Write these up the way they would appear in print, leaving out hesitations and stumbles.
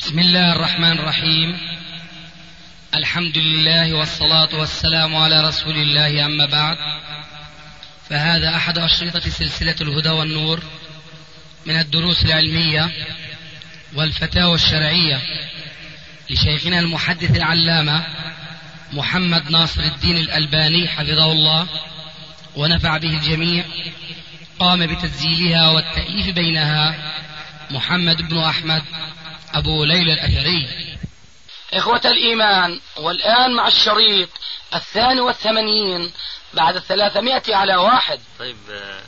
بسم الله الرحمن الرحيم. الحمد لله والصلاة والسلام على رسول الله، أما بعد، فهذا أحد أشرطة سلسلة الهدى والنور من الدروس العلمية والفتاوى الشرعية لشيخنا المحدث العلامة محمد ناصر الدين الألباني حفظه الله ونفع به الجميع. قام بتسجيلها والتأليف بينها محمد بن أحمد أبو ليلى الأثري. إخوة الإيمان، والآن مع الشريط 82 بعد 300 على 1. طيب،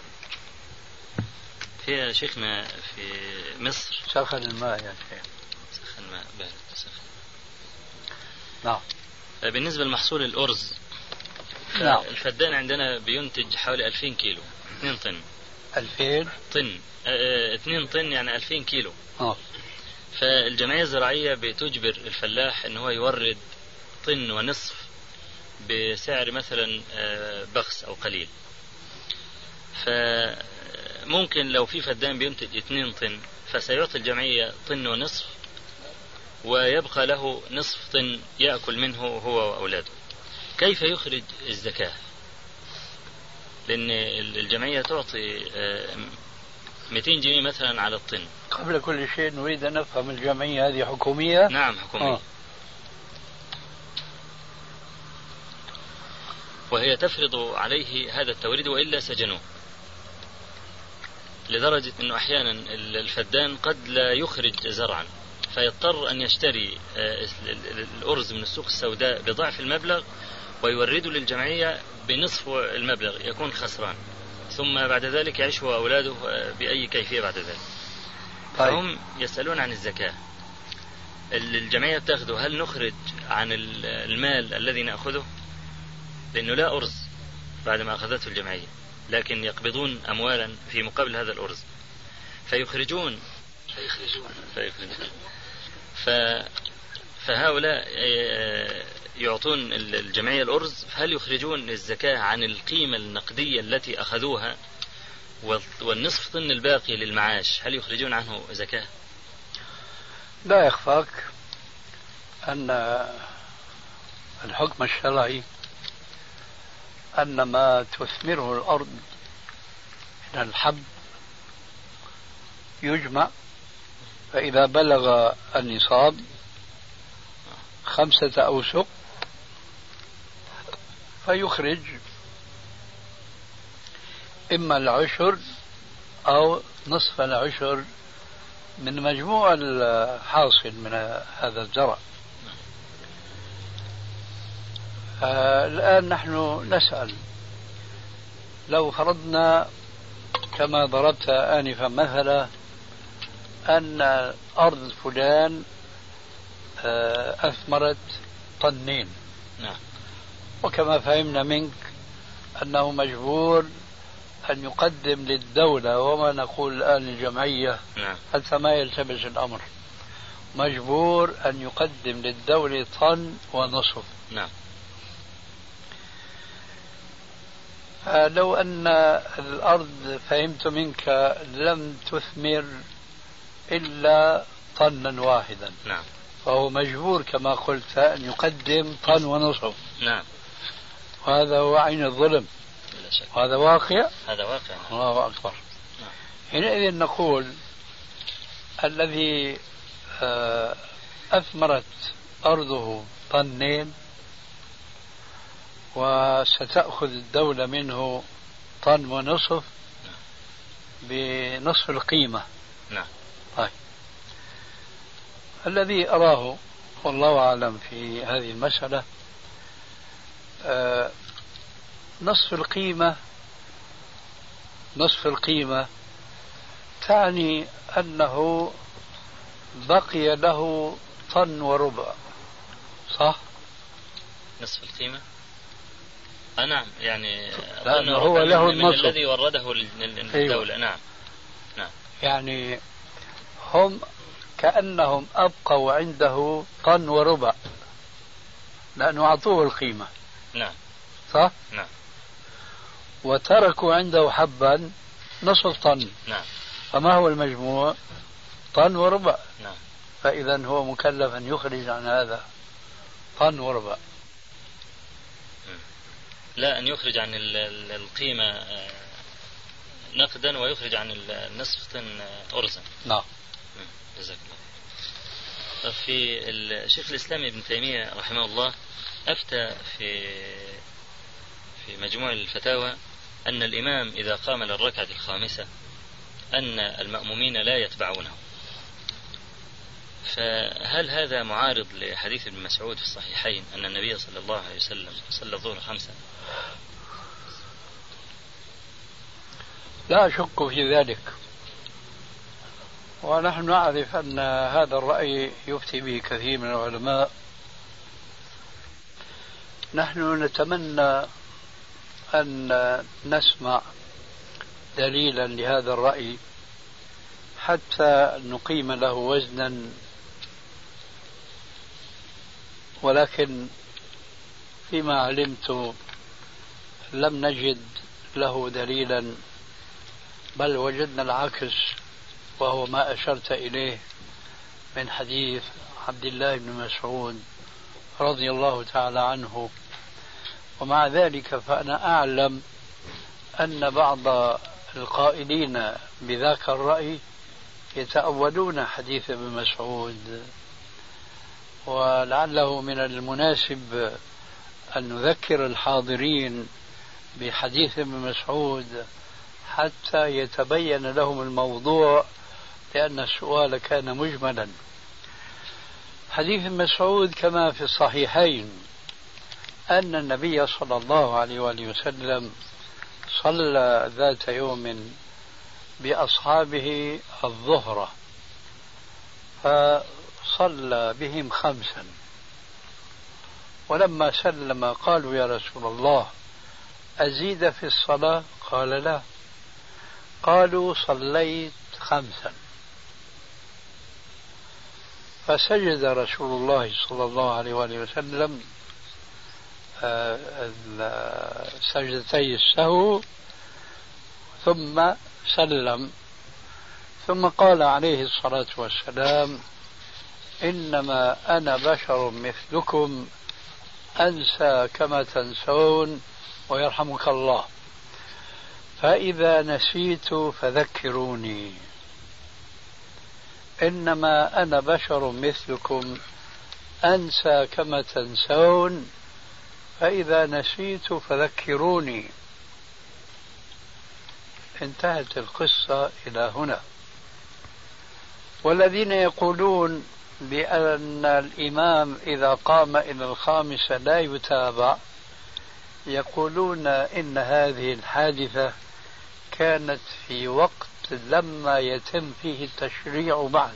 في شيخنا في مصر سخن الماء يا شيخ. سخن الماء بارد سخن. نعم. بالنسبة لمحصول الأرز، نعم، الفدان عندنا بينتج حوالي 2000 كيلو، 2 طن. 2000 طن 2 طن يعني 2000 كيلو. فالجمعية الزراعية بتجبر الفلاح أنه هو يورد طن ونصف بسعر مثلا بخس أو قليل. فممكن لو في فدان بينتج 2 طن فسيعطي الجمعية طن ونصف، ويبقى له نصف طن يأكل منه هو وأولاده. كيف يخرج الزكاة؟ لأن الجمعية تعطي 200 جنيه مثلا على الطن. قبل كل شيء نريد أن نفهم، الجمعية هذه حكومية؟ نعم، حكومية. وهي تفرض عليه هذا التوريد وإلا سجنوه، لدرجة أنه أحيانا الفدان قد لا يخرج زرعا فيضطر أن يشتري الأرز من السوق السوداء بضعف المبلغ ويورده للجمعية بنصف المبلغ، يكون خسران، ثم بعد ذلك يعيش هو وأولاده بأي كيفية بعد ذلك. فهم يسألون عن الزكاة. الجمعية تأخذه، هل نخرج عن المال الذي نأخذه؟ لأنه لا أرز بعد ما أخذته الجمعية، لكن يقبضون أموالا في مقابل هذا الأرز فيخرجون. فهؤلاء يعطون الجمعية الأرز، هل يخرجون الزكاة عن القيمة النقدية التي أخذوها والنصف طن الباقي للمعاش هل يخرجون عنه زكاة؟ لا يخفاك أن الحكم الشرعي أن ما تثمره الأرض من الحب يجمع، فإذا بلغ النصاب 5 أوسق فيخرج إما العشر أو نصف العشر من مجموع الحاصل من هذا الزرع. الآن نحن نسأل، لو فرضنا كما ضربت آنفا مثلا أن أرض فلان أثمرت 2 طن، نعم، وكما فهمنا منك أنه مجبور أن يقدم للدولة، وما نقول الآن الجمعية، نعم، حتى ما يلتبس الأمر، مجبور أن يقدم للدولة 1.5 طن. نعم. لو أن الأرض فهمت منك لم تثمر إلا 1 طن، نعم، فهو مجبور كما قلت أن يقدم 1.5 طن. نعم. وهذا هو عين الظلم، هذا واقع. هذا واقع. الله أكبر. نعم. حينئذ نقول الذي أثمرت أرضه 2 طن وستأخذ الدولة منه 1.5 طن بنصف القيمة. نعم. طيب، الذي أراه والله أعلم في هذه المسألة نصف القيمة تعني أنه بقي له 1.25 طن، صح؟ نصف القيمة؟ نعم، يعني لأنه هو له النصف الذي ورده للدولة. أيوة. نعم، نعم. يعني هم كأنهم أبقوا عنده 1.25 طن لأنه أعطوه القيمة. نعم، صح؟ نعم. وتركوا عنده حبا نصف طن. نعم. فما هو المجموع؟ 1.25 طن. نعم. فإذا هو مكلف أن يخرج عن هذا طن وربع. لا، أن يخرج عن القيمة نقدا ويخرج عن النصف طن أرزا. نعم. جزاك الله. في الشيخ الإسلام ابن تيمية رحمه الله أفتى في مجموع الفتاوى أن الإمام إذا قام للركعة الخامسة أن المأمومين لا يتبعونه. فهل هذا معارض لحديث ابن مسعود في الصحيحين أن النبي صلى الله عليه وسلم صلى الظهر 5؟ لا أشك في ذلك، ونحن نعرف أن هذا الرأي يفتي به كثير من العلماء. نحن نتمنى أن نسمع دليلا لهذا الرأي حتى نقيم له وزنا، ولكن فيما علمت لم نجد له دليلا، بل وجدنا العكس، وهو ما أشرت إليه من حديث عبد الله بن مسعود رضي الله تعالى عنه. ومع ذلك فأنا أعلم أن بعض القائلين بذاك الرأي يتأولون حديث ابن مسعود، ولعله من المناسب أن نذكر الحاضرين بحديث ابن مسعود حتى يتبين لهم الموضوع، لأن السؤال كان مجملا. حديث ابن مسعود كما في الصحيحين أن النبي صلى الله عليه وآله وسلم صلى ذات يوم بأصحابه الظهر، فصلى بهم 5، ولما سلم قالوا يا رسول الله أزيد في الصلاة؟ قال لا. قالوا صليت 5، فسجد رسول الله صلى الله عليه وآله وسلم سجدتي السهو ثم سلم، ثم قال عليه الصلاة والسلام إنما أنا بشر مثلكم أنسى كما تنسون ويرحمك الله، فإذا نسيت فذكروني. إنما أنا بشر مثلكم أنسى كما تنسون فإذا نسيت فذكروني. انتهت القصة إلى هنا. والذين يقولون بأن الإمام إذا قام إلى الخامسة لا يتابع يقولون إن هذه الحادثة كانت في وقت لما يتم فيه التشريع بعد.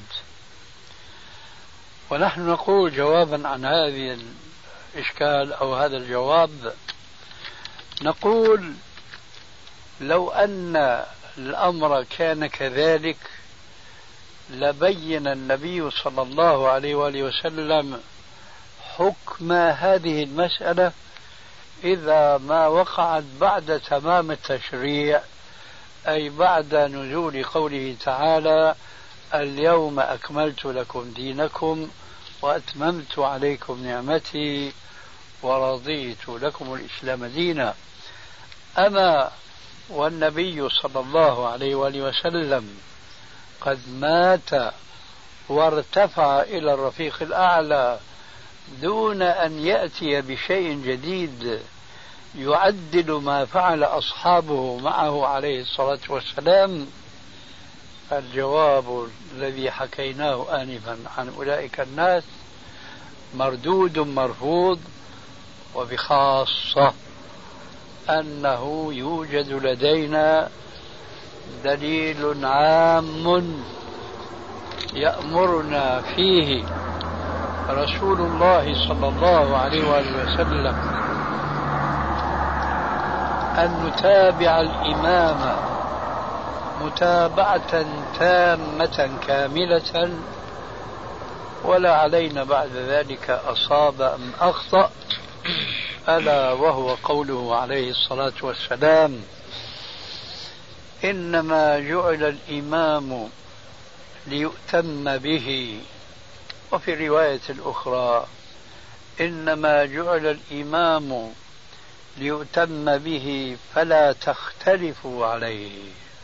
ونحن نقول جوابا عن هذه الإشكال أو هذا الجواب، نقول لو أن الأمر كان كذلك لبين النبي صلى الله عليه وآله وسلم حكم هذه المسألة إذا ما وقعت بعد تمام التشريع، أي بعد نزول قوله تعالى اليوم أكملت لكم دينكم وأتممت عليكم نعمتي ورضيت لكم الإسلام دينا. أما والنبي صلى الله عليه وآله وسلم قد مات وارتفع إلى الرفيق الأعلى دون أن يأتي بشيء جديد يعدل ما فعل أصحابه معه عليه الصلاة والسلام، الجواب الذي حكيناه آنفا عن أولئك الناس مردود مرفوض، وبخاصة أنه يوجد لدينا دليل عام يأمرنا فيه رسول الله صلى الله عليه وآله وسلم أن نتابع الإمام متابعة تامة كاملة، ولا علينا بعد ذلك أصاب أم أخطأ، ألا وهو قوله عليه الصلاة والسلام إنما جعل الإمام ليؤتم به وفي رواية أخرى إنما جعل الإمام ليؤتم به فلا تختلفوا عليه،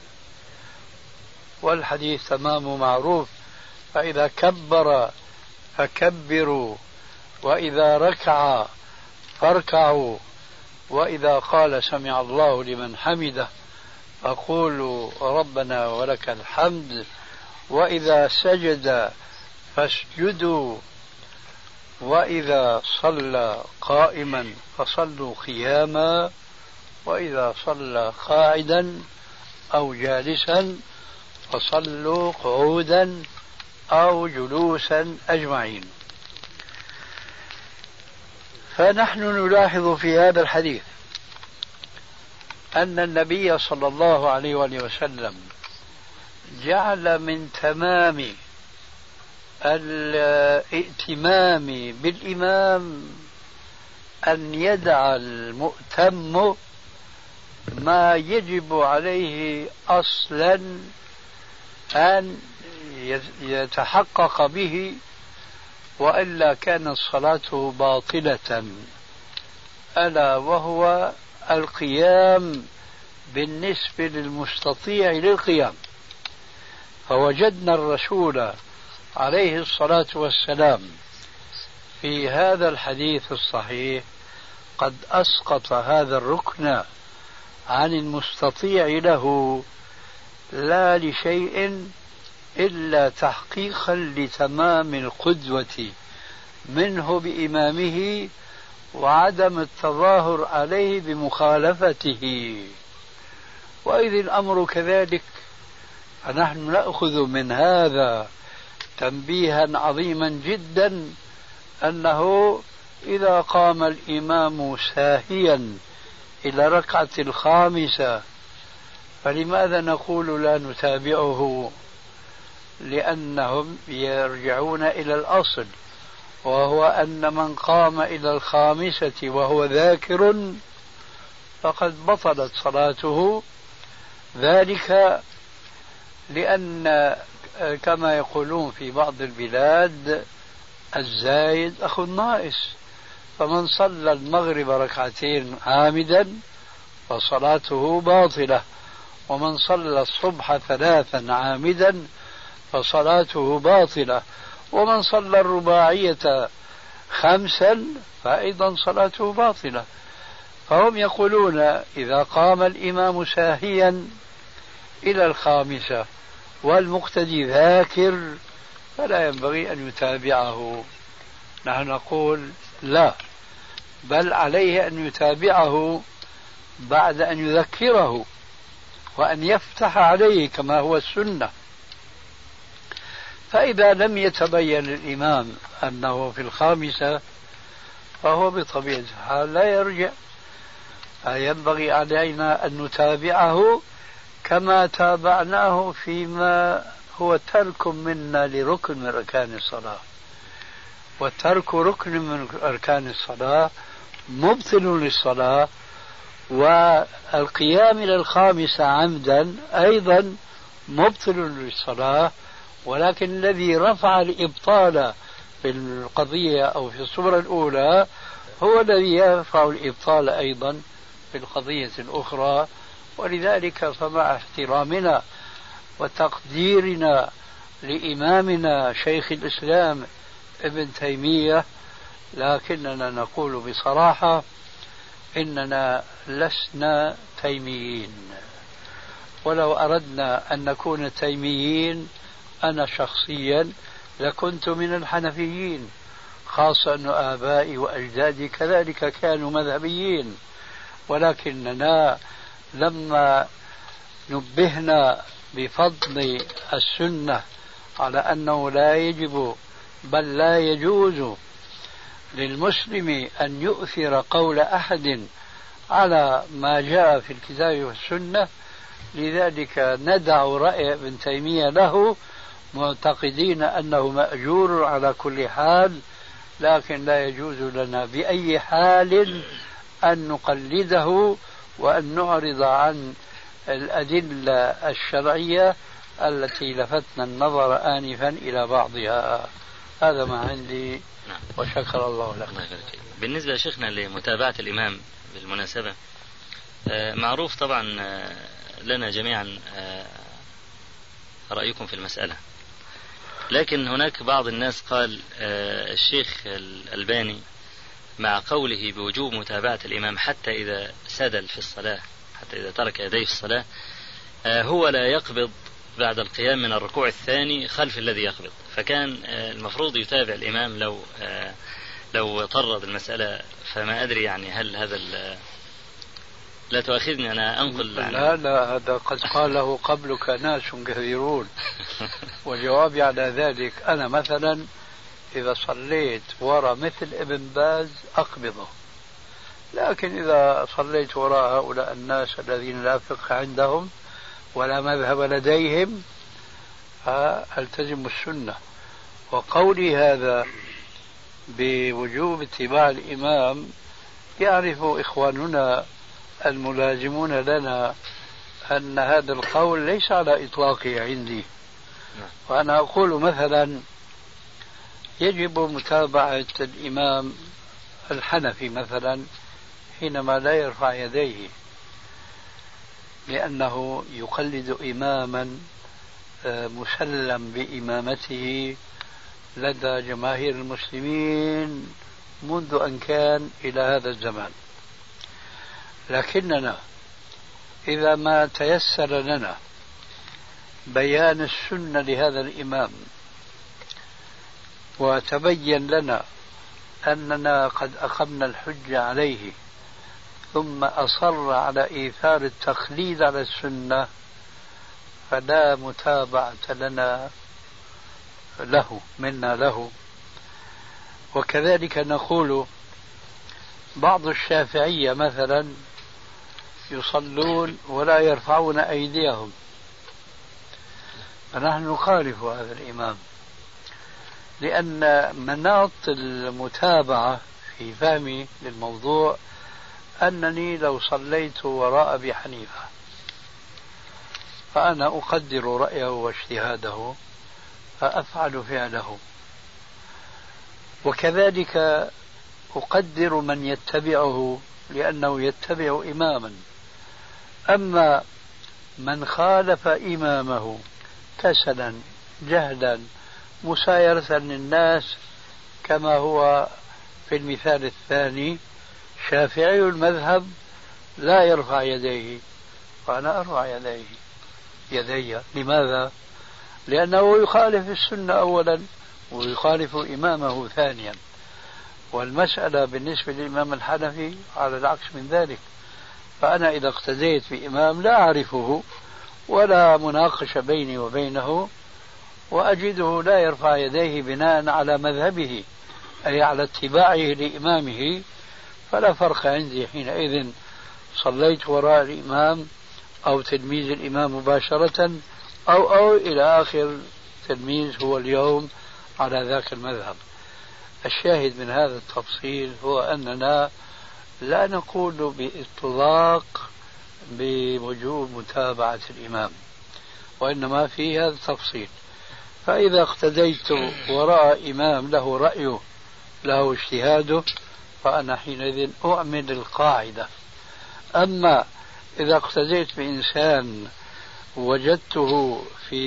والحديث تمام معروف، فإذا كبر فكبروا، وإذا ركع فاركعوا، وإذا قال سمع الله لمن حمده فقولوا ربنا ولك الحمد، وإذا سجد فاسجدوا، وإذا صلى قائما فصلوا قياما، وإذا صلى قاعدا أو جالسا فصلوا قعودا أو جلوسا أجمعين. فنحن نلاحظ في هذا الحديث أن النبي صلى الله عليه وسلم جعل من تمام الائتمام بالإمام أن يدع المؤتم ما يجب عليه أصلا أن يتحقق به، وإلا كانت صلاته باطلة، ألا وهو القيام بالنسبة للمستطيع للقيام. فوجدنا الرسول عليه الصلاة والسلام في هذا الحديث الصحيح قد أسقط هذا الركن عن المستطيع له، لا لشيء إلا تحقيقا لتمام القدوة منه بإمامه وعدم التظاهر عليه بمخالفته. وإذ الأمر كذلك فنحن نأخذ من هذا تنبيها عظيما جدا، أنه إذا قام الإمام ساهيا إلى ركعة الخامسة فلماذا نقول لا نتابعه؟ لأنهم يرجعون إلى الأصل، وهو أن من قام إلى الخامسة وهو ذاكر فقد بطلت صلاته، ذلك لأن كما يقولون في بعض البلاد الزايد أخو الناقص، فمن صلى المغرب ركعتين عامدا فصلاته باطلة، ومن صلى الصبح 3 عامدا فصلاته باطلة، ومن صلى الرباعية 5 فأيضا صلاته باطلة. فهم يقولون إذا قام الإمام ساهيا إلى الخامسة والمقتدي ذاكر فلا ينبغي أن يتابعه. نحن نقول لا، بل عليه أن يتابعه بعد أن يذكره وأن يفتح عليه كما هو السنة. فإذا لم يتبين الإمام أنه في الخامسة فهو بطبيعة الحال لا يرجع، فينبغي علينا أن نتابعه كما تابعناه فيما هو ترك منا لركن من أركان الصلاة، والترك ركن من أركان الصلاة مبطل للصلاة، والقيام إلى الخامسة عمدا أيضا مبطل للصلاة. ولكن الذي رفع الإبطال في القضية أو في الصورة الأولى هو الذي يرفع الإبطال أيضا في القضية الأخرى. ولذلك فمع احترامنا وتقديرنا لإمامنا شيخ الإسلام ابن تيمية، لكننا نقول بصراحة إننا لسنا تيميين، ولو أردنا أن نكون تيميين أنا شخصيا لكنت من الحنفيين، خاصة أن آبائي وأجدادي كذلك كانوا مذهبيين. ولكننا لما نبهنا بفضل السنة على أنه لا يجب بل لا يجوز للمسلم أن يؤثر قول أحد على ما جاء في الكتاب والسنة، لذلك ندع رأي ابن تيمية له معتقدين أنه مأجور على كل حال، لكن لا يجوز لنا بأي حال أن نقلده وأن نعرض عن الأدلة الشرعية التي لفتنا النظر آنفا إلى بعضها. هذا ما عندي. نعم. وشكر الله لك. بالنسبة لشيخنا لمتابعة الإمام بالمناسبة، معروف طبعا لنا جميعا رأيكم في المسألة، لكن هناك بعض الناس قال الشيخ الألباني مع قوله بوجوب متابعة الإمام حتى إذا سدل في الصلاة، حتى إذا ترك يديه في الصلاة، هو لا يقبض بعد القيام من الركوع الثاني خلف الذي يقبض، فكان المفروض يتابع الإمام لو طرد المسألة. فما أدري يعني هل هذا لا تؤاخذني أنا أنقل لا هذا قد قاله قبلك ناس كثيرون. وجوابي على ذلك أنا مثلا إذا صليت وراء مثل ابن باز أقبضه، لكن إذا صليت وراء هؤلاء الناس الذين لا فقه عندهم ولا مذهب لديهم ألتزم السنة. وقولي هذا بوجوب اتباع الإمام يعرف إخواننا الملازمون لنا أن هذا القول ليس على إطلاقه عندي. وأنا أقول مثلا يجب متابعة الإمام الحنفي مثلا حينما لا يرفع يديه، لأنه يقلد إماما مسلم بإمامته لدى جماهير المسلمين منذ أن كان إلى هذا الزمان. لكننا إذا ما تيسر لنا بيان السنة لهذا الإمام وتبين لنا أننا قد أقمنا الحجة عليه ثم أصر على إيثار التقليد على السنة، فلا متابعة لنا منا له. وكذلك نقول بعض الشافعية مثلا يصلون ولا يرفعون أيديهم، فنحن نخالف هذا الإمام، لأن مناط المتابعة في فهمي للموضوع أنني لو صليت وراء أبي حنيفة فأنا أقدر رأيه واجتهاده فأفعل فعله، وكذلك أقدر من يتبعه لأنه يتبع إماما. أما من خالف إمامه كسلا جهلا مسايرة للناس كما هو في المثال الثاني، شافعي المذهب لا يرفع يديه وأنا أرفع يدي. لماذا؟ لأنه يخالف السنة أولا ويخالف إمامه ثانيا. والمسألة بالنسبة للإمام الحنفي على العكس من ذلك، فأنا إذا اقتديت بإمام لا أعرفه ولا مناقشة بيني وبينه وأجده لا يرفع يديه بناء على مذهبه أي على اتباعه لإمامه، فلا فرق عندي حينئذ صليت وراء الإمام أو تلميذ الإمام مباشرة أو إلى آخر تلميذ هو اليوم على ذاك المذهب. الشاهد من هذا التفصيل هو أننا لا نقول بإطلاق بوجوب متابعة الإمام، وإنما في هذا التفصيل. فإذا اقتديت وراء إمام له رأيه له اجتهاده فأنا حينئذ أعمل القاعدة. أما إذا اقتديت بإنسان وجدته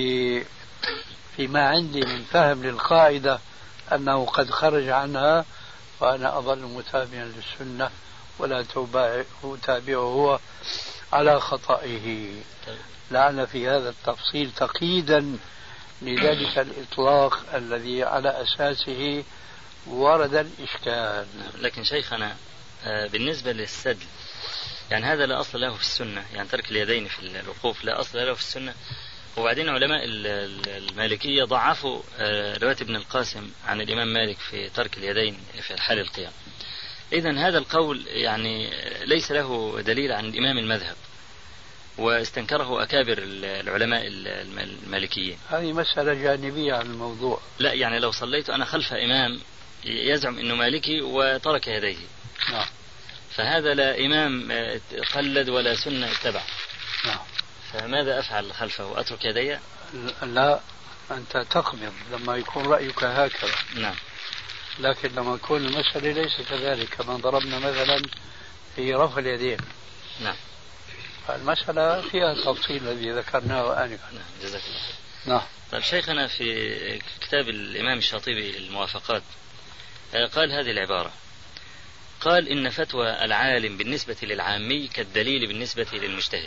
فيما عندي من فهم للقاعدة أنه قد خرج عنها فأنا أظل متابعا للسنة ولا أتابعه هو على خطئه. لعل في هذا التفصيل تقييدا لذلك الإطلاق الذي على أساسه ورد الإشكال. لكن شيخنا بالنسبة للسدل يعني هذا لا أصل له في السنة، يعني ترك اليدين في الوقوف لا أصل له في السنة. وبعدين علماء المالكية ضعفوا رواية ابن القاسم عن الإمام مالك في ترك اليدين في حال القيام. إذن هذا القول يعني ليس له دليل عن الإمام المذهب، واستنكره أكابر العلماء المالكيين. هذه مسألة جانبية عن الموضوع. لا يعني لو صليت أنا خلف إمام يزعم أنه مالكي وترك يديه نعم. فهذا لا إمام قلد ولا سنة اتبع. نعم. فماذا أفعل خلفه؟ أترك يدي؟ لا أنت تقبض لما يكون رأيك هكذا. نعم. لكن لما يكون المسألة ليس كذلك، كما ضربنا مثلا في رفع اليدين. نعم. المسألة فيها التفصيل الذي ذكرناه آنفا. نعم. جزاك الله. نعم. طيب شيخنا، في كتاب الإمام الشاطبي الموافقات قال هذه العبارة: قال إن فتوى العالم بالنسبة للعامي كالدليل بالنسبة للمجتهد.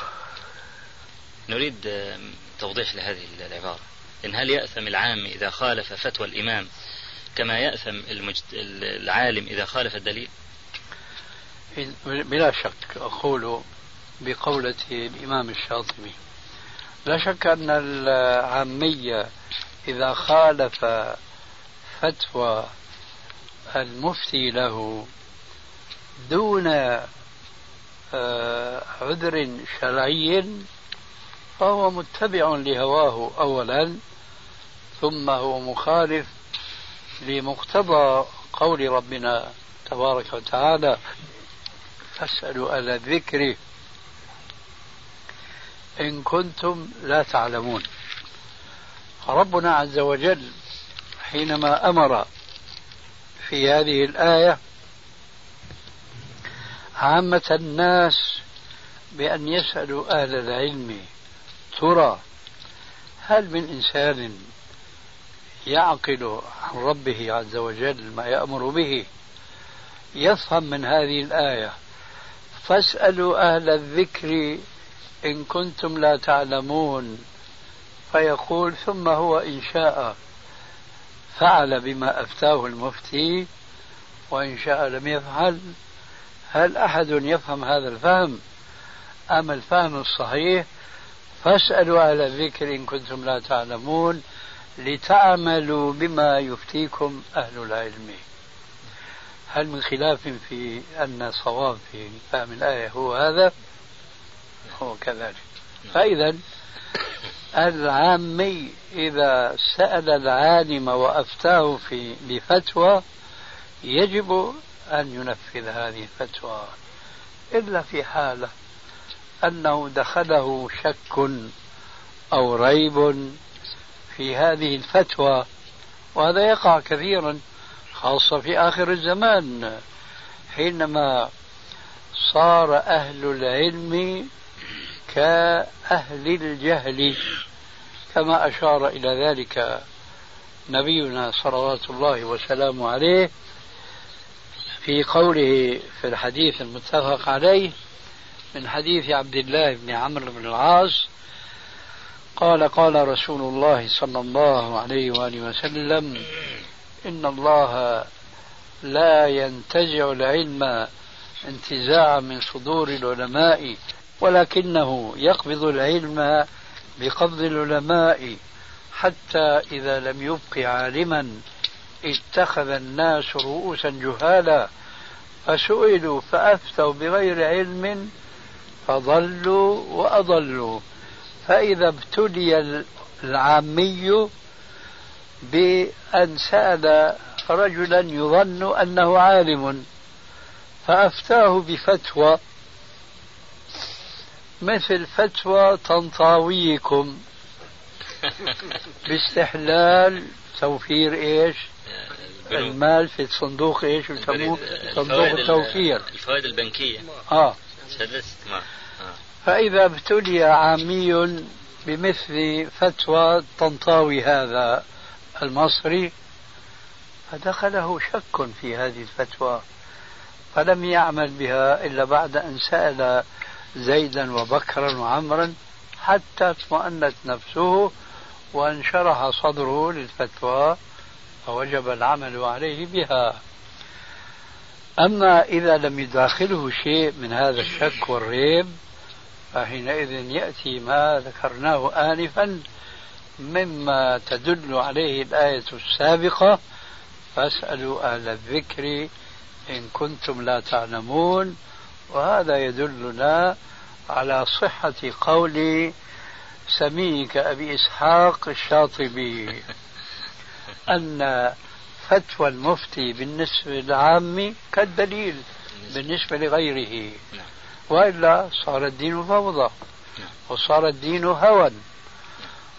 نريد توضيح لهذه العبارة. إن هل يأثم العامي إذا خالف فتوى الإمام كما يأثم العالم إذا خالف الدليل؟ بلا شك أقول بقولة الإمام الشاطبي، لا شك أن العامية إذا خالف فتوى المفتي له دون عذر شرعي فهو متبع لهواه أولا، ثم هو مخالف لمقتضى قول ربنا تبارك وتعالى: فاسألوا أهل الذكر إن كنتم لا تعلمون. ربنا عز وجل حينما أمر في هذه الآية عامة الناس بأن يسألوا أهل العلم: ترى هل من إنسان يعقل عن ربه عز وجل ما يأمر به يفهم من هذه الآية فاسألوا أهل الذكر إن كنتم لا تعلمون، فيقول ثم هو إن شاء فعل بما أفتاه المفتي وإن شاء لم يفعل؟ هل أحد يفهم هذا الفهم أم الفهم الصحيح فاسألوا أهل الذكر إن كنتم لا تعلمون لتعملوا بما يفتيكم أهل العلم؟ هل من خلاف في أن صواب في فهم الآية هو هذا؟ هو كذلك. فإذا العامي إذا سأل العالم وأفتاه بفتوى يجب أن ينفذ هذه الفتوى، إلا في حالة أنه دخله شك أو ريب في هذه الفتوى، وهذا يقع كثيرا خاصة في آخر الزمان حينما صار أهل العلم كأهل الجهل، كما أشار إلى ذلك نبينا صلوات الله وسلامه عليه في قوله في الحديث المتفق عليه من حديث عبد الله بن عمرو بن العاص قال: قال رسول الله صلى الله عليه وآله وسلم: إن الله لا ينتزع العلم انتزاعا من صدور العلماء، ولكنه يقبض العلم بقبض العلماء، حتى إذا لم يبق عالما اتخذ الناس رؤوسا جهالا فسئلوا فأفتوا بغير علم فضلوا وأضلوا. فإذا ابتلي العامي بأن سأل رجلا يظن أنه عالم فأفتاه بفتوى مثل فتوى طنطاويكم باستحلال توفير ايش؟ المال في صندوق ايش يسموه؟ صندوق التوفير، الفوائد البنكية. فإذا ابتلي عامي بمثل فتوى طنطاوي هذا المصري فدخله شك في هذه الفتوى فلم يعمل بها إلا بعد أن سأل زيدا وبكرا وعمرا حتى اطمأنت نفسه وانشرح صدره للفتوى فوجب العمل عليه بها. أما إذا لم يداخله شيء من هذا الشك والريب فحينئذ يأتي ما ذكرناه آنفا مما تدل عليه الآية السابقة: فاسألوا أهل الذكر إن كنتم لا تعلمون. وهذا يدلنا على صحة قول سميك أبي إسحاق الشاطبي أن فتوى المفتي بالنسبة للعام كالدليل بالنسبة لغيره، وإلا صار الدين فوضى وصار الدين هوى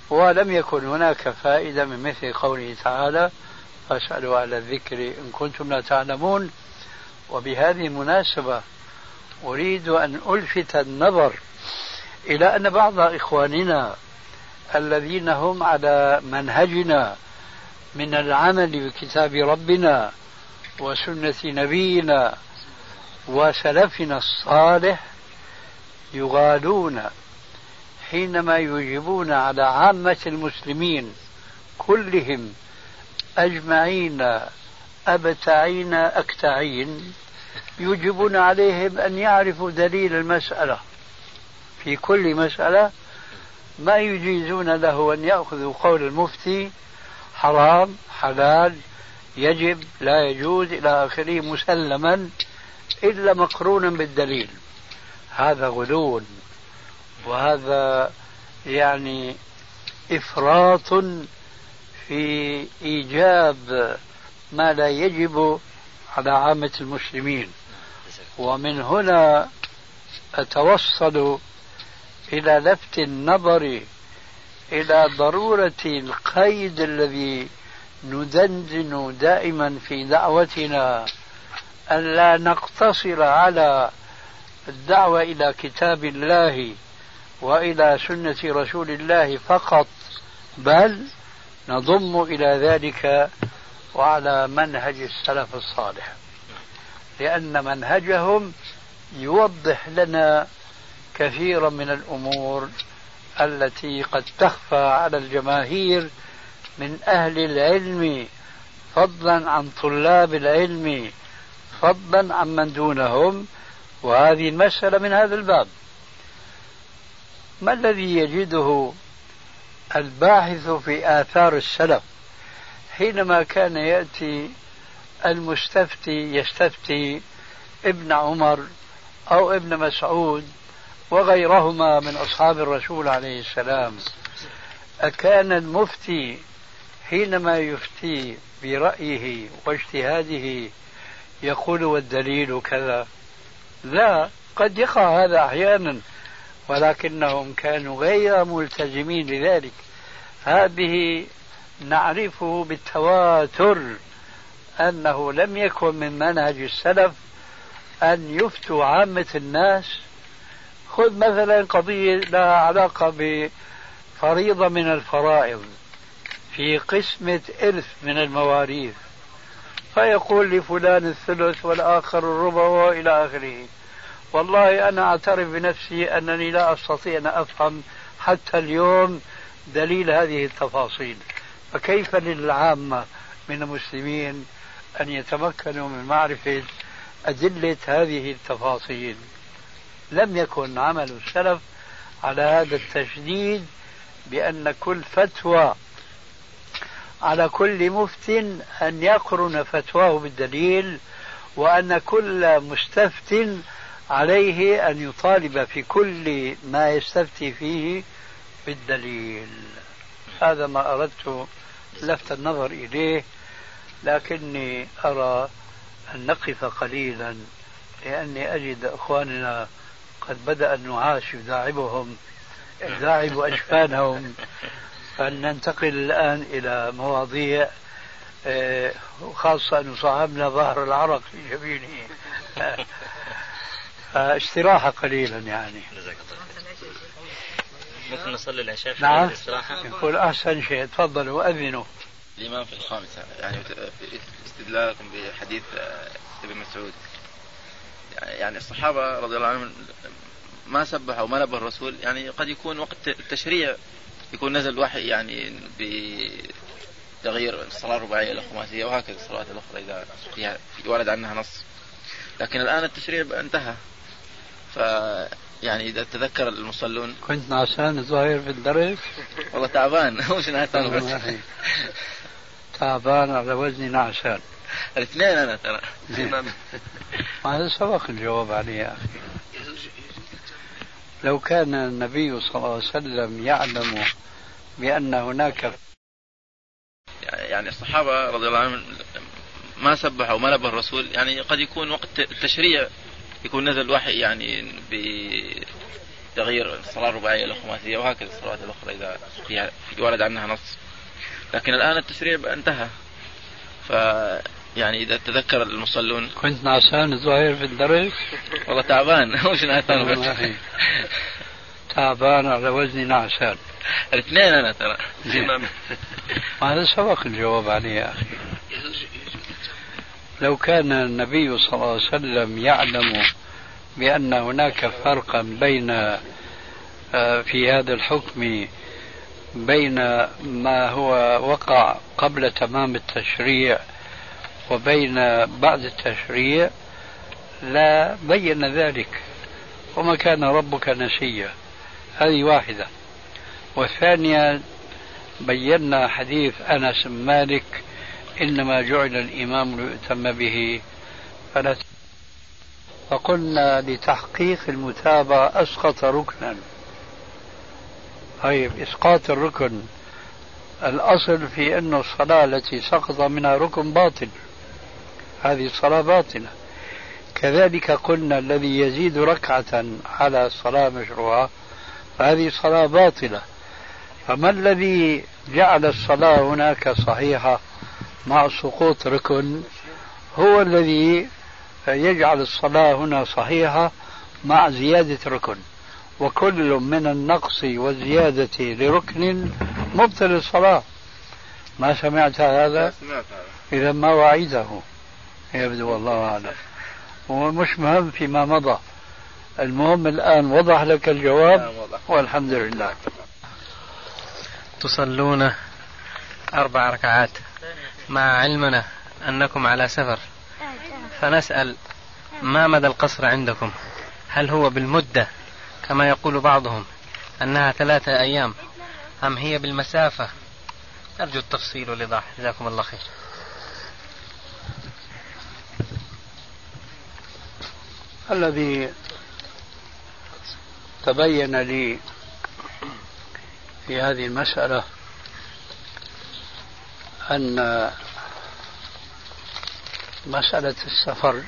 ولم يكن هناك فائدة من مثل قوله تعالى فاسألوا أهل الذكر إن كنتم لا تعلمون. وبهذه المناسبة أريد أن ألفت النظر إلى أن بعض إخواننا الذين هم على منهجنا من العمل بكتاب ربنا وسنة نبينا وسلفنا الصالح يغالون حينما يجيبون على عامة المسلمين كلهم أجمعين أبتعين أكتعين، يجبون عليهم أن يعرفوا دليل المسألة في كل مسألة، ما يجيزون له أن يأخذوا قول المفتي حرام حلال يجب لا يجوز إلى آخره مسلما إلا مقرونا بالدليل. هذا غلو، وهذا يعني إفراط في إيجاب ما لا يجب على عامة المسلمين. ومن هنا أتوصل إلى لفت النظر إلى ضرورة القيد الذي ندندن دائما في دعوتنا، أن لا نقتصر على الدعوة إلى كتاب الله وإلى سنة رسول الله فقط، بل نضم إلى ذلك وعلى منهج السلف الصالح، لأن منهجهم يوضح لنا كثيرا من الأمور التي قد تخفى على الجماهير من أهل العلم، فضلا عن طلاب العلم، فضلا عن من دونهم. وهذه المسألة من هذا الباب. ما الذي يجده الباحث في آثار السلف حينما كان يأتي المستفتي يستفتي ابن عمر أو ابن مسعود وغيرهما من أصحاب الرسول عليه السلام؟ أكان المفتي حينما يفتي برأيه واجتهاده يقول والدليل كذا؟ لا، قد يقع هذا أحيانا، ولكنهم كانوا غير ملتزمين لذلك. هذه نعرفه بالتواتر أنه لم يكن من منهج السلف أن يفتوا عامة الناس. خذ مثلا قضية لها علاقة بفريضة من الفرائض في قسمة إرث من المواريث، فيقول لفلان الثلث والآخر الربع وإلى آخره. والله أنا أعترف بنفسي أنني لا أستطيع أن أفهم حتى اليوم دليل هذه التفاصيل، فكيف للعامة من المسلمين أن يتمكنوا من معرفة أدلة هذه التفاصيل؟ لم يكن عمل السلف على هذا التشديد بأن كل فتوى على كل مفت أن يقرن فتواه بالدليل، وأن كل مستفت عليه أن يطالب في كل ما يستفتي فيه بالدليل. هذا ما أردت لفت النظر إليه، لكني أرى أن نقف قليلا لأني أجد أخواننا قد بدأ النعاس يداعبهم يداعب أجفانهم، فلننتقل الآن إلى مواضيع، خاصة أن صاحبنا ظهر العرق في جبينه، استراحة قليلا يعني. ممكن نصلي العشاء في نعم. الاستراحة. يقول أحسن شيء، تفضلوا أذنوا. الإمام في الخامسة يعني استدلالكم بحديث ابن مسعود، يعني الصحابة رضي الله عنهم ما سبحوا وما نبه الرسول، يعني قد يكون وقت التشريع يكون نزل وحي يعني بتغيير الصلاة الرباعية إلى خماسية وهكذا الصلوات الأخرى إذا فيها ورد عنها نص، لكن الآن التشريع انتهى. يعني إذا تذكر المصلون. كنت نعسان الظاهر في الدرس. والله تعبان مش نعسان بس تعبان على وزني نعسان. الاثنين أنا ترى. هذا سبق الجواب عليه يا أخي. لو كان النبي صلى الله عليه وسلم يعلم بأن هناك يعني الصحابة رضي الله عنهم ما سبحوا وما نبه الرسول، يعني قد يكون وقت التشريع يكون نزل وحي يعني تغيير الصلاة الرباعية إلى خماسية، وهكذا الصلوات الأخرى إذا فيها ورد عنها نص. لكن الآن التشريع انتهى، يعني إذا تذكر المصلون. كنت نعسان الظاهر في الدرس. والله تعبان مش نعسان بس تعبان على وزن نعسان. الاثنين أنا ترى. هذا سبق الجواب عليه يا أخي. لو كان النبي صلى الله عليه وسلم يعلم بأن هناك فرقا بين في هذا الحكم بين ما هو وقع قبل تمام التشريع وبين بعد التشريع لا بين ذلك، وما كان ربك نسيا. هذه واحدة. والثانية بينا حديث أنس بن مالك إنما جعل الإمام ليؤتم به فقلنا لتحقيق المتابعة أسقط ركنا. طيب إسقاط الركن الأصل في أن الصلاة التي سقط منها ركن باطل، هذه الصلاة باطلة. كذلك قلنا الذي يزيد ركعة على صلاة مشروعة فهذه صلاة باطلة. فما الذي جعل الصلاة هناك صحيحة مع سقوط ركن هو الذي يجعل الصلاة هنا صحيحة مع زيادة ركن، وكل من النقص والزيادة لركن مبطل الصلاة. ما سمعت هذا؟ إذا ما وعيده يبدو والله أعلم، ومش مهم فيما مضى. المهم الآن وضح لك الجواب والحمد لله. تصلون 4 ركعات مع علمنا أنكم على سفر، فنسأل ما مدى القصر عندكم؟ هل هو بالمدة كما يقول بعضهم أنها 3 أيام أم هي بالمسافة؟ أرجو التفصيل والإيضاح، جزاكم الله خير. الذي تبين لي في هذه المسألة أن مسألة السفر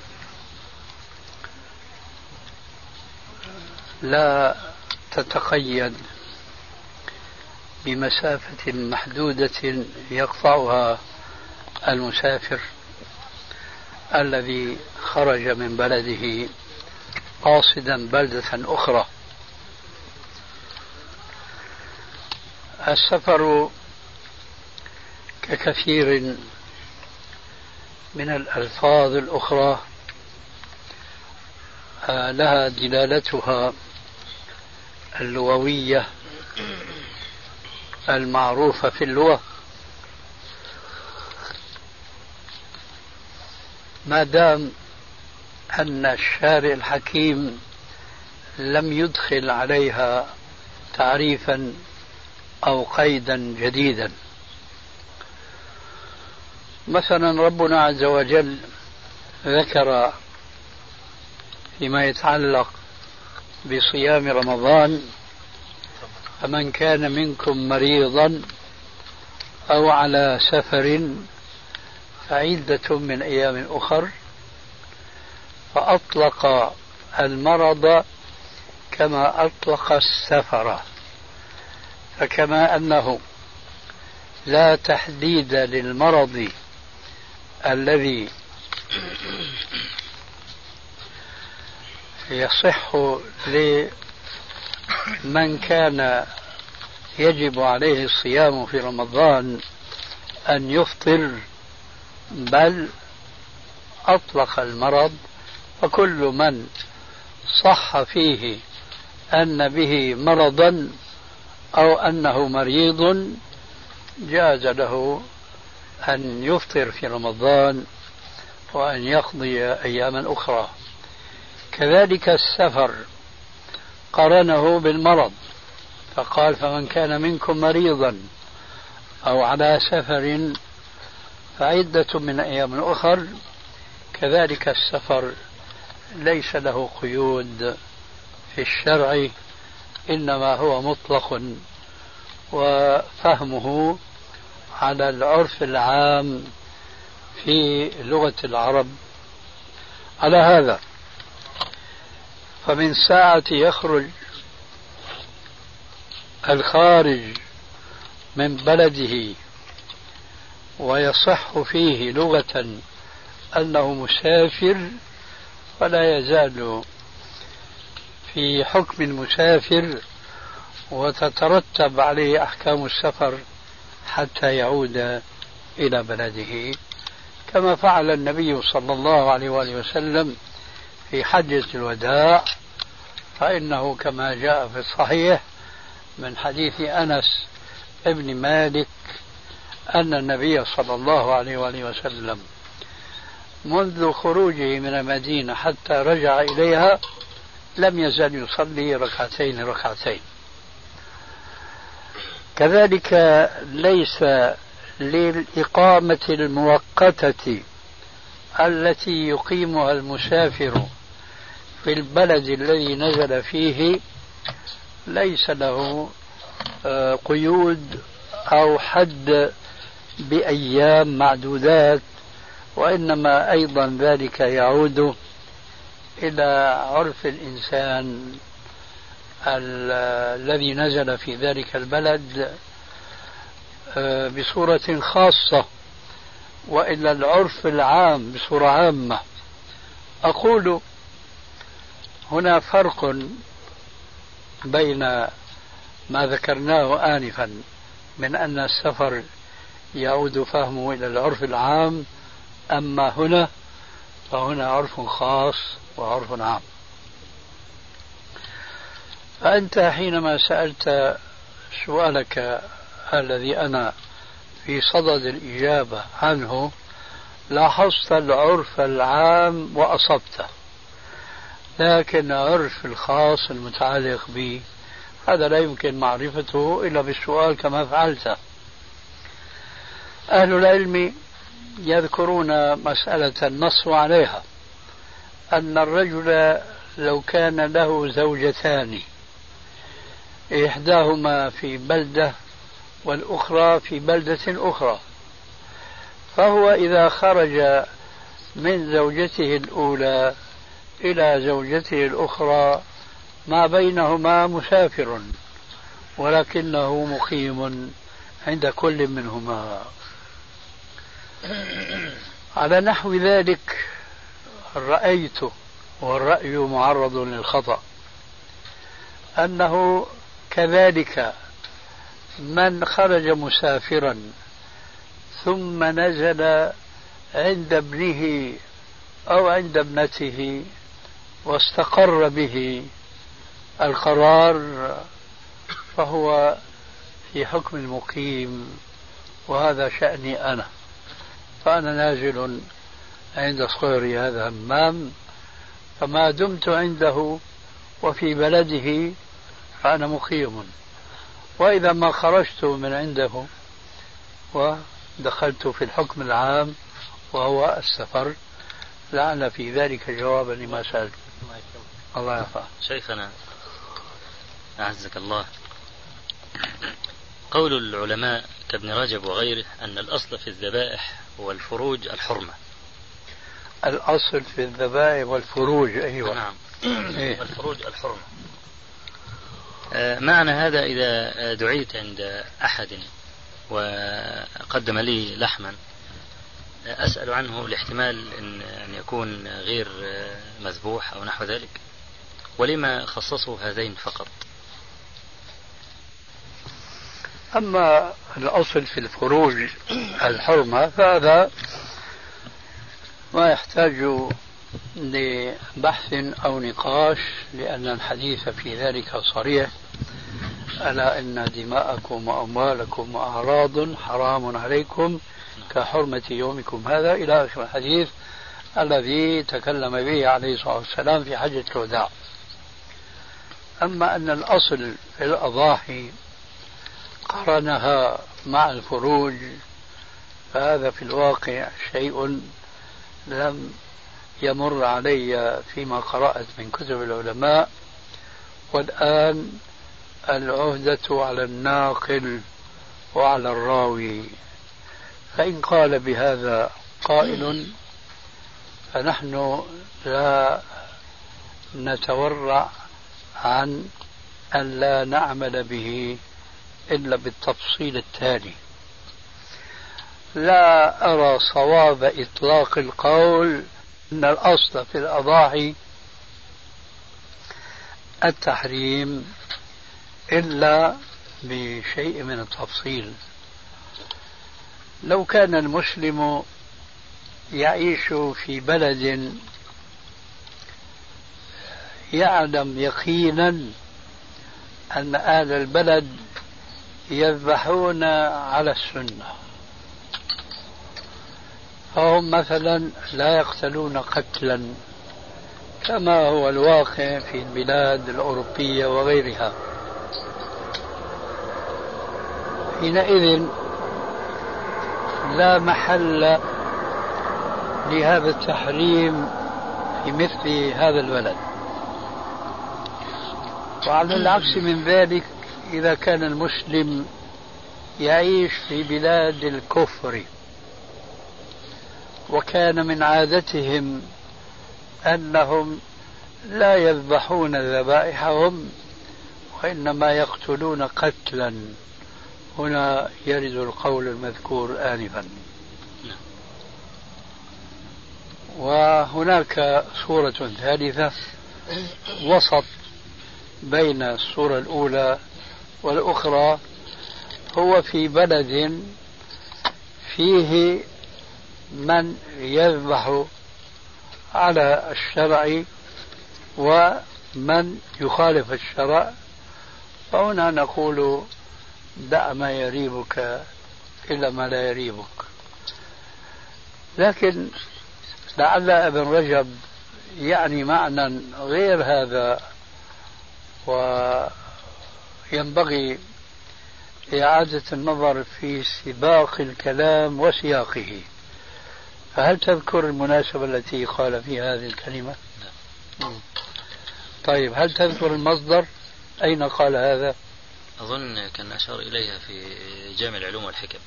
لا تتقيد بمسافة محدودة يقطعها المسافر الذي خرج من بلده قاصدا بلدة أخرى. السفر ككثير من الألفاظ الأخرى لها دلالتها اللغوية المعروفة في اللغة. ما دام أن الشارع الحكيم لم يدخل عليها تعريفا أو قيدا جديدا. مثلا ربنا عز وجل ذكر فيما يتعلق بصيام رمضان: فمن كان منكم مريضا أو على سفر فعدة من أيام أخر، فأطلق المرض كما أطلق السفر. فكما أنه لا تحديد للمرض الذي يصح لمن كان يجب عليه الصيام في رمضان أن يفطر، بل أطلق المرض، فكل من صح فيه أن به مرضا أو أنه مريض جاز له أن يفطر في رمضان وأن يقضي أياما أخرى. كذلك السفر قرنه بالمرض فقال: فمن كان منكم مريضا أو على سفر فعدة من أيام أخر. كذلك السفر ليس له قيود في الشرع، إنما هو مطلق وفهمه على العرف العام في لغة العرب. على هذا فمن ساعة يخرج الخارج من بلده ويصح فيه لغة أنه مسافر فلا يزال في حكم المسافر وتترتب عليه أحكام السفر حتى يعود إلى بلده، كما فعل النبي صلى الله عليه وآله وسلم في حجة الوداع، فإنه كما جاء في الصحيح من حديث أنس ابن مالك أن النبي صلى الله عليه وآله وسلم منذ خروجه من المدينة حتى رجع إليها لم يزل يصلي ركعتين ركعتين. كذلك ليس للإقامة المؤقتة التي يقيمها المسافر في البلد الذي نزل فيه ليس له قيود أو حد بأيام معدودات، وإنما أيضا ذلك يعود إلى عرف الإنسان الذي نزل في ذلك البلد بصورة خاصة، وإلى العرف العام بصورة عامة. أقول هنا فرق بين ما ذكرناه آنفا من أن السفر يعود فهمه إلى العرف العام، أما هنا فهنا عرف خاص وعرف عام. فأنت حينما سألت سؤالك الذي أنا في صدد الإجابة عنه لاحظت العرف العام وأصبته، لكن العرف الخاص المتعلق به هذا لا يمكن معرفته إلا بالسؤال كما فعلت. أهل العلم يذكرون مسألة النص عليها، أن الرجل لو كان له زوجتان إحداهما في بلدة والأخرى في بلدة أخرى، فهو إذا خرج من زوجته الأولى إلى زوجته الأخرى ما بينهما مسافر ولكنه مقيم عند كل منهما. على نحو ذلك رأيت، والرأي معرض للخطأ، أنه كذلك من خرج مسافرا ثم نزل عند ابنه أو عند ابنته واستقر به القرار فهو في حكم المقيم، وهذا شأني أنا، فأنا نازل عند صغري هذا همام، فما دمت عنده وفي بلده فأنا مقيم، وإذا ما خرجت من عنده ودخلت في الحكم العام وهو السفر. لعل في ذلك جوابا لما سألت. الله يرفع. شيخنا أعزك الله، قول العلماء كابن رجب وغيره أن الأصل في الذبائح والفروج الحرمة. الأصل في الذبائح والفروج، أيوة نعم. والفروج الحرمة. معنى هذا إذا دعيت عند أحد وقدم لي لحما أسأل عنه لاحتمال أن يكون غير مذبوح أو نحو ذلك، ولما خصصوا هذين فقط؟ أما الأصل في الفروج الحرمة فهذا ما يحتاج لبحث أو نقاش، لأن الحديث في ذلك صريح: ألا إن دماءكم وأموالكم وأعراض حرام عليكم كحرمة يومكم هذا، إلى آخر الحديث الذي تكلم به عليه الصلاة والسلام في حجة الوداع. أما أن الأصل في الأضاحي قرنها مع الفروج فهذا في الواقع شيء لم يمر علي فيما قرأت من كتب العلماء، والآن العهدة على الناقل وعلى الراوي، فإن قال بهذا قائل فنحن لا نتورع عن أن لا نعمل به إلا بالتفصيل التالي. لا أرى صواب إطلاق القول أن الأصل في الأضاحي التحريم إلا بشيء من التفصيل. لو كان المسلم يعيش في بلد يعلم يقينا أن أهل البلد يذبحون على السنة، فهم مثلا لا يقتلون قتلا كما هو الواقع في البلاد الأوروبية وغيرها، حينئذ لا محل لهذا التحريم في مثل هذا البلد. وعلى العكس من ذلك، إذا كان المسلم يعيش في بلاد الكفر وكان من عادتهم أنهم لا يذبحون ذبائحهم وإنما يقتلون قتلا، هنا يرد القول المذكور آنفا. وهناك صورة ثالثة وسط بين الصورة الأولى والأخرى، هو في بلد فيه من يذبح على الشرع ومن يخالف الشرع، فهنا نقول دع ما يريبك إلا ما لا يريبك. لكن لعل ابن رجب يعني معنى غير هذا، وينبغي إعادة النظر في سباق الكلام وسياقه. فهل تذكر المناسبة التي قال فيها هذه الكلمة؟ طيب، هل تذكر المصدر أين قال هذا؟ أظن كان أشار إليها في جامع العلوم والحكم.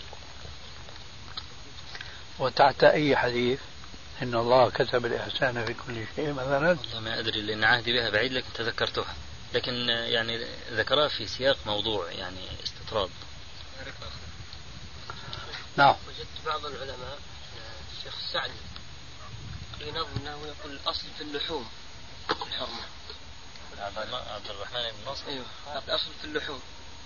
وتحت أي حديث؟ إن الله كتب الإحسان في كل شيء مثلا. والله ما أدري لأن عهدي بها بعيد، لكن تذكرتها، لكن يعني ذكرها في سياق موضوع يعني استطراد. نعم. وجدت بعض العلماء الشيخ السعدي ينظم أنه يقول الأصل في اللحوم الحرمة. عبد الرحمن بن ناصر. أيوه، الأصل في اللحوم.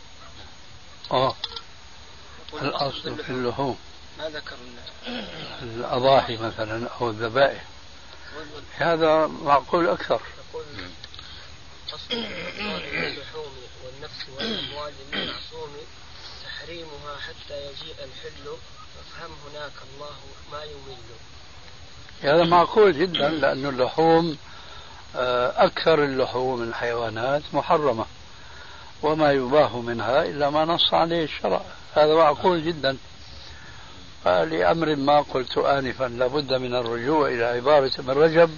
الأصل في اللحوم. ما ذكر الأضاحي مثلا أو الذبائح، هذا معقول أكثر. أصل اللحوم والنفس والأموال المعصوم تحريمها حتى يجيء الحل، فافهم هناك الله ما يمل. هذا معقول جدا، لأن اللحوم أكثر اللحوم من الحيوانات محرمة، وما يباح منها إلا ما نص عليه الشرع. هذا معقول جدا. لأمر ما قلت آنفا لابد من الرجوع إلى عبارة ابن رجب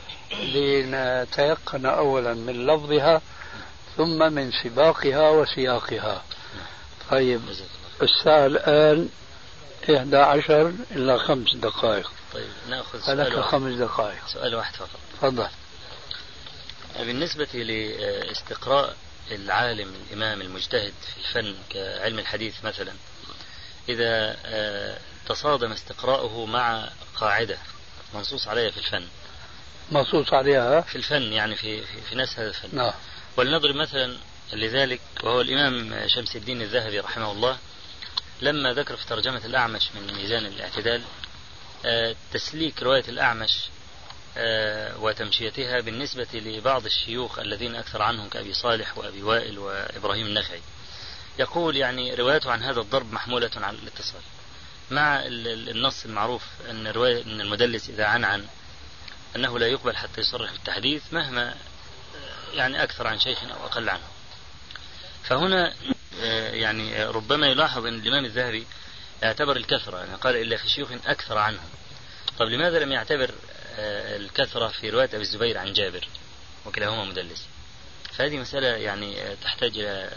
لنتيقن أولا من لفظها ثم من سباقها وسياقها. طيب، الساعة الآن 11 إلا 5 دقائق. طيب، نأخذ فلك 5 دقائق. سؤال واحد فقط. تفضل. بالنسبة لاستقراء العالم الإمام المجتهد في الفن كعلم الحديث مثلا، إذا تصادم استقراؤه مع قاعدة منصوص عليها في الفن، منصوص عليها في الفن يعني في نفس هذا الفن. نعم. ولنضرب مثلا لذلك، وهو الإمام شمس الدين الذهبي رحمه الله لما ذكر في ترجمة الأعمش من ميزان الاعتدال تسليك رواية الأعمش وتمشيتها بالنسبة لبعض الشيوخ الذين أكثر عنهم كأبي صالح وأبي وائل وإبراهيم النخعي. يقول يعني روايته عن هذا الضرب محمولة على الاتصال، مع النص المعروف أن المدلس إذا عن أنه لا يقبل حتى يصرح بالتحديث مهما يعني أكثر عن شيخ أو أقل عنه. فهنا يعني ربما يلاحظ أن الإمام الذهبي اعتبر الكثرة، يعني قال إلا في شيوخ أكثر عنه. طب لماذا لم يعتبر الكثرة في رواية أبي الزبير عن جابر وكلاهما مدلس؟ فهذه مسألة يعني تحتاج إلى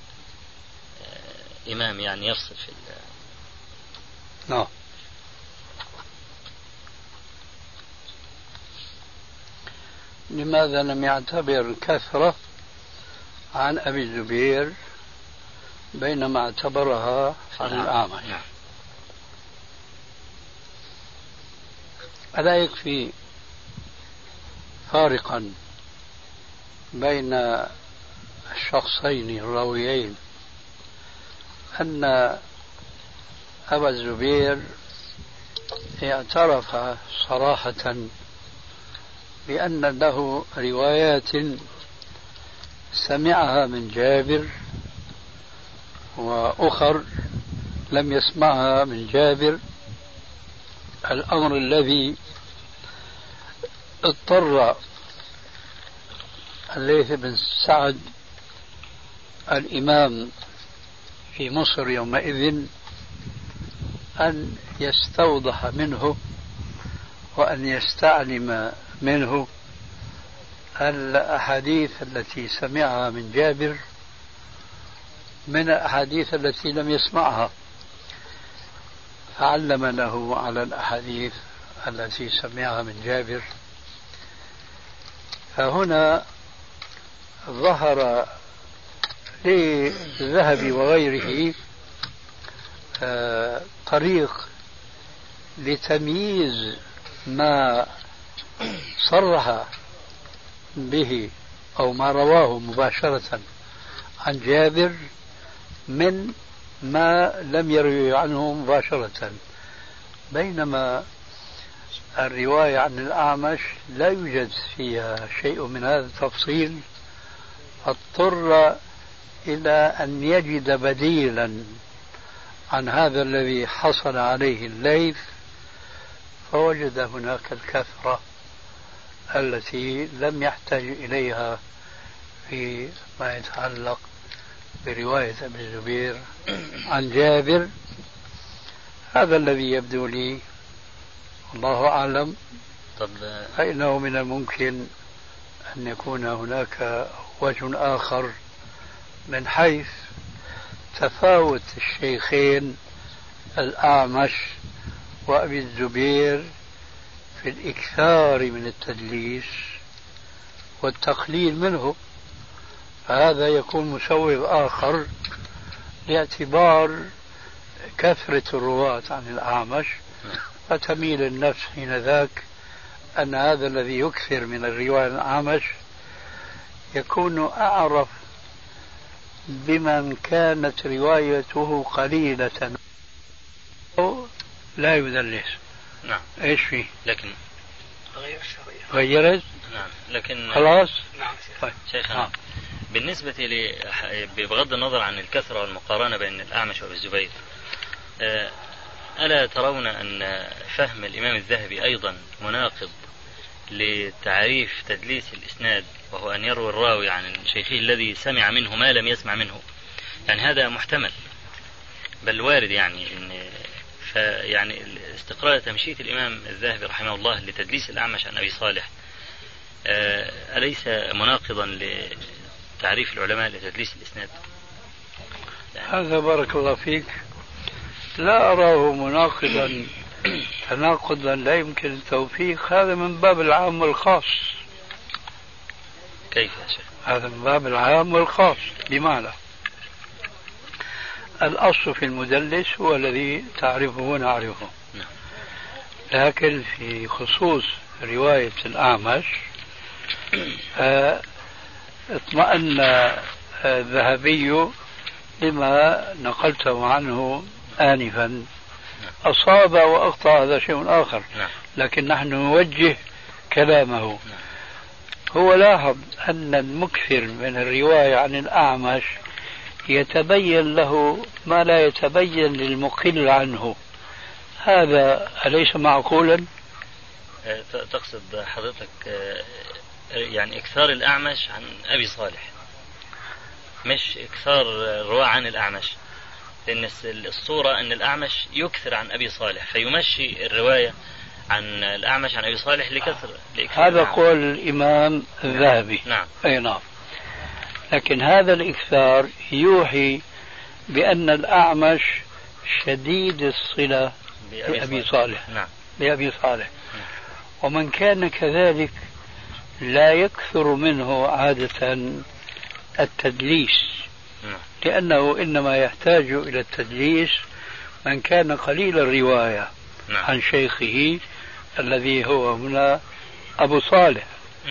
إمام يعني يفصل في نعم. لماذا لم يعتبر الكثرة عن أبي الزبير بينما اعتبرها عن الأعمش. ألا يكفي فارقا بين الشخصين الراويين أن أبا الزبير اعترف صراحة بأن له روايات سمعها من جابر وأخر لم يسمعها من جابر، الأمر الذي اضطر الليث بن سعد الإمام في مصر يومئذ أن يستوضح منه وأن يستعلم منه الأحاديث التي سمعها من جابر من الأحاديث التي لم يسمعها، فعلم له على الأحاديث التي سمعها من جابر. فهنا ظهر للذهبي وغيره طريق لتمييز ما صرح به أو ما رواه مباشرة عن جابر من ما لم يروي عنه مباشرة، بينما الرواية عن الأعمش لا يوجد فيها شيء من هذا التفصيل، اضطر إلى أن يجد بديلا عن هذا الذي حصل عليه الليث، فوجد هناك الكثرة التي لم يحتاج إليها فيما يتعلق برواية ابن الزبير عن جابر. هذا الذي يبدو لي، الله أعلم. فإنه من الممكن أن يكون هناك وجه آخر من حيث تفاوت الشيخين الأعمش وأبي الزبير في الإكثار من التدليس والتقليل منه، فهذا يكون مسوغ آخر لاعتبار كثرة الرواة عن الأعمش، فتميل النفس حين ذاك أن هذا الذي يكثر من الرواية عن الأعمش يكون أعرف بمن كانت روايته قليلة أو لا يدلس. نعم. إيش فيه؟ لكن غيرت؟ نعم. لكن خلاص. نعم. طيب. شيخنا بالنسبة لي بغض النظر عن الكثرة والمقارنة بين الأعمش والزبير، ألا ترون أن فهم الإمام الذهبي أيضا مناقض لتعريف تدليس الإسناد، وهو أن يروي الراوي عن شيخه الذي سمع منه ما لم يسمع منه؟ يعني هذا محتمل بل وارد، يعني استقرار تمشية الإمام الذهبي رحمه الله لتدليس الأعمش عن أبي صالح أليس مناقضا لتعريف العلماء لتدليس الإسناد؟ هذا بارك الله فيك لا أراه مناقضا تناقضا لا يمكن التوفيق، هذا من باب العام والخاص. كيف يا شيخ؟ هذا من باب العام والخاص، بمعنى الأصل في المدلس هو الذي تعرفه ونعرفه، لكن في خصوص رواية الأعمش اطمأن الذهبي لما نقلته عنه آنفا. أصاب وأخطأ هذا شيء آخر، لكن نحن نوجه كلامه. هو لاحظ أن المكثر من الرواية عن الأعمش يتبين له ما لا يتبين للمقل عنه، هذا أليس معقولا؟ تقصد حضرتك يعني إكثار الأعمش عن أبي صالح، مش إكثار الرواة عن الأعمش، لأن الصورة أن الأعمش يكثر عن أبي صالح فيمشي الرواية عن الأعمش عن أبي صالح لكثر هذا قول الإمام الذهبي. نعم. أي نعم. لكن هذا الإكثار يوحي بأن الأعمش شديد الصلة بأبي صالح. نعم. بأبي صالح. ومن كان كذلك لا يكثر منه عادة التدليس، لأنه إنما يحتاج إلى التدليس من كان قليل الرواية عن شيخه الذي هو هنا أبو صالح.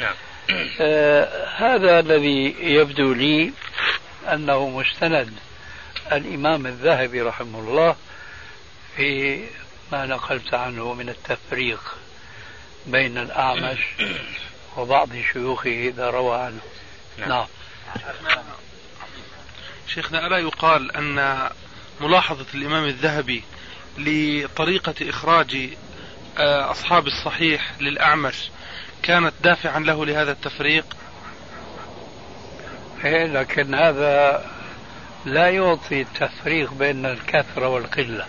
هذا الذي يبدو لي أنه مستند الإمام الذهبي رحمه الله في ما نقلت عنه من التفريق بين الأعمش وبعض شيوخه إذا روى عنه. نعم. شيخنا، ألا يقال أن ملاحظة الإمام الذهبي لطريقة إخراج أصحاب الصحيح للأعمش كانت دافعا له لهذا التفريق؟ لكن هذا لا يعطي التفريق بين الكثرة والقلة.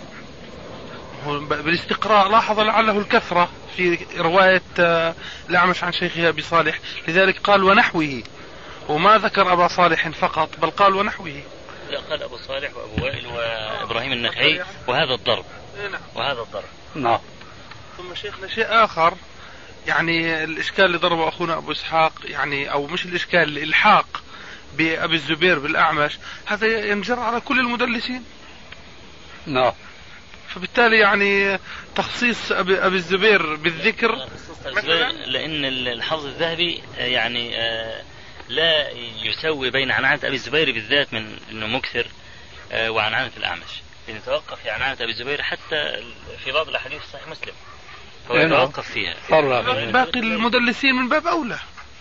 بالاستقراء لاحظ لعله الكثرة في رواية الأعمش عن شيخه أبي صالح، لذلك قال ونحوه، وما ذكر أبا صالح فقط بل قال ونحوه. لا، قال أبو صالح وأبو وائل وإبراهيم النخعي وهذا الضرب. نعم. ثم شيخنا شيء آخر، يعني الإشكال اللي ضربه أخونا أبو إسحاق، يعني أو مش الإشكال، الإلحاق بأبي الزبير بالأعمش، هذا ينجر على كل المدلسين. نعم. فبالتالي يعني تخصيص أبي الزبير بالذكر، لأن الحافظ الذهبي يعني لا يسوي بين عنعنة أبي الزبير بالذات من أنه مكثر وعنعنة الأعمش، يتوقف في عنعنة أبي الزبير حتى في بعض الأحاديث صحيح مسلم هو يتوقف فيها. باقي المدلسين من باب أولى.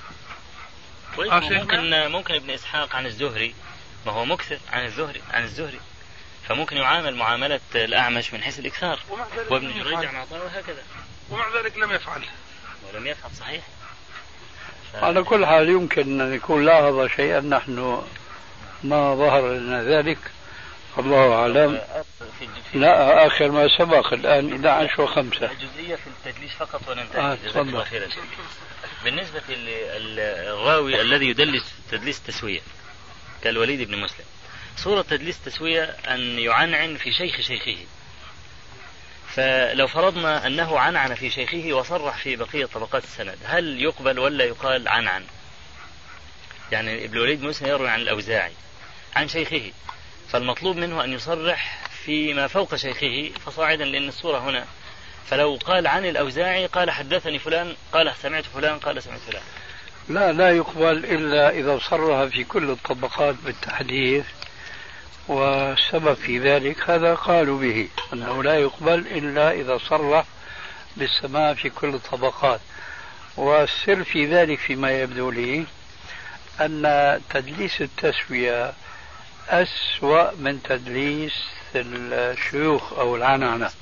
ممكن ابن إسحاق عن الزهري، ما هو مكثر عن الزهري فممكن يعامل معاملة الأعمش من حيث الإكثار، وابن جريج عن عطاء وهكذا، ومع ذلك لم يفعل صحيح. على كل حال يمكن أن يكون لاحظ شيئا نحن ما ظهر لنا ذلك، الله أعلم. لا، آخر ما سبق الآن 11:05. جزئية في التدليس فقط وننتهي. بالنسبة للراوي الذي يدلس تدليس التسوية كالوليد بن مسلم، صورة تدليس التسوية أن يعنعن في شيخه، فلو فرضنا أنه عنعن في شيخه وصرح في بقية طبقات السند، هل يقبل ولا يقال عنعن؟ يعني ابن الوليد بن مسلم يروي عن الأوزاعي عن شيخه، فالمطلوب منه أن يصرح فيما فوق شيخه فصاعدا، لأن الصورة هنا، فلو قال عن الأوزاعي قال حدثني فلان قال سمعت فلان قال سمعت فلان، لا يقبل إلا إذا صرح في كل الطبقات بالتحديث، والسبب في ذلك هذا قالوا به أنه لا يقبل إلا إذا صرح بالسماع في كل الطبقات. والسر في ذلك فيما يبدو لي أن تدليس التسوية أسوأ من تدليس الشيوخ أو العنعنة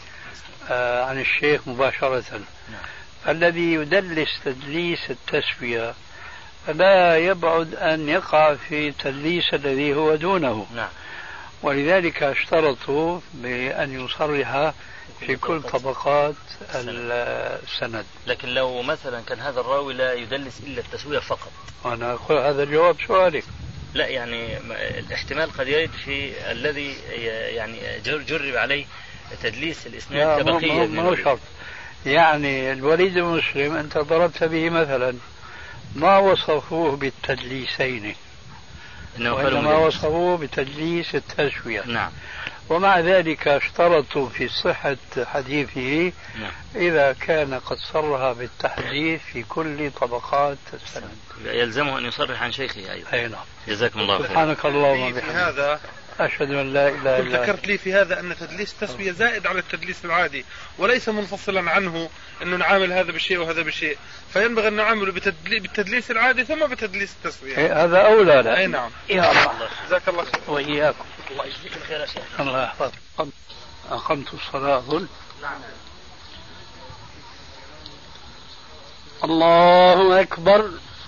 عن الشيخ مباشرة. الذي يدلس تدليس التسوية لا يبعد أن يقع في تدليس الذي هو دونه، ولذلك اشترطوا بأن يصرح في كل طبقات السند. لكن لو مثلا كان هذا الراوي لا يدلس إلا التسوية فقط، أنا أقول هذا الجواب سؤالك. لا، يعني الاحتمال قد يرد في الذي يعني جرب عليه تدليس الإسناد كبقية. ما هو شرط. يعني الوليد بن مسلم أنت ضربت به مثلا، ما وصفوه بالتدليسين، وإنما وصفوه بتدليس التسوية. نعم. ومع ذلك اشترطوا في صحة حديثه إذا كان قد صرح بالتحديث في كل طبقات السند، يلزمه أن يصرح عن شيخه أيضا. أي نعم. جزاكم الله خير. سبحانك اللهم وبحمدك. هذا أشهد أن لا إله إلا أنت. ذكرت لي في هذا أن تدليس التسوية زائد على التدليس العادي وليس منفصلا عنه، أنه نعامل هذا بالشيء وهذا بالشيء، فينبغي أن نعامله بالتدليس العادي ثم بتدليس التسوية. هذا أولى. لا. أي نعم. يا الله. جزاك الله خير. وإياكم. الله يجزيك الخير يا شيخ. الله يحفظك. أقمت الصلاة أظن. الله أكبر.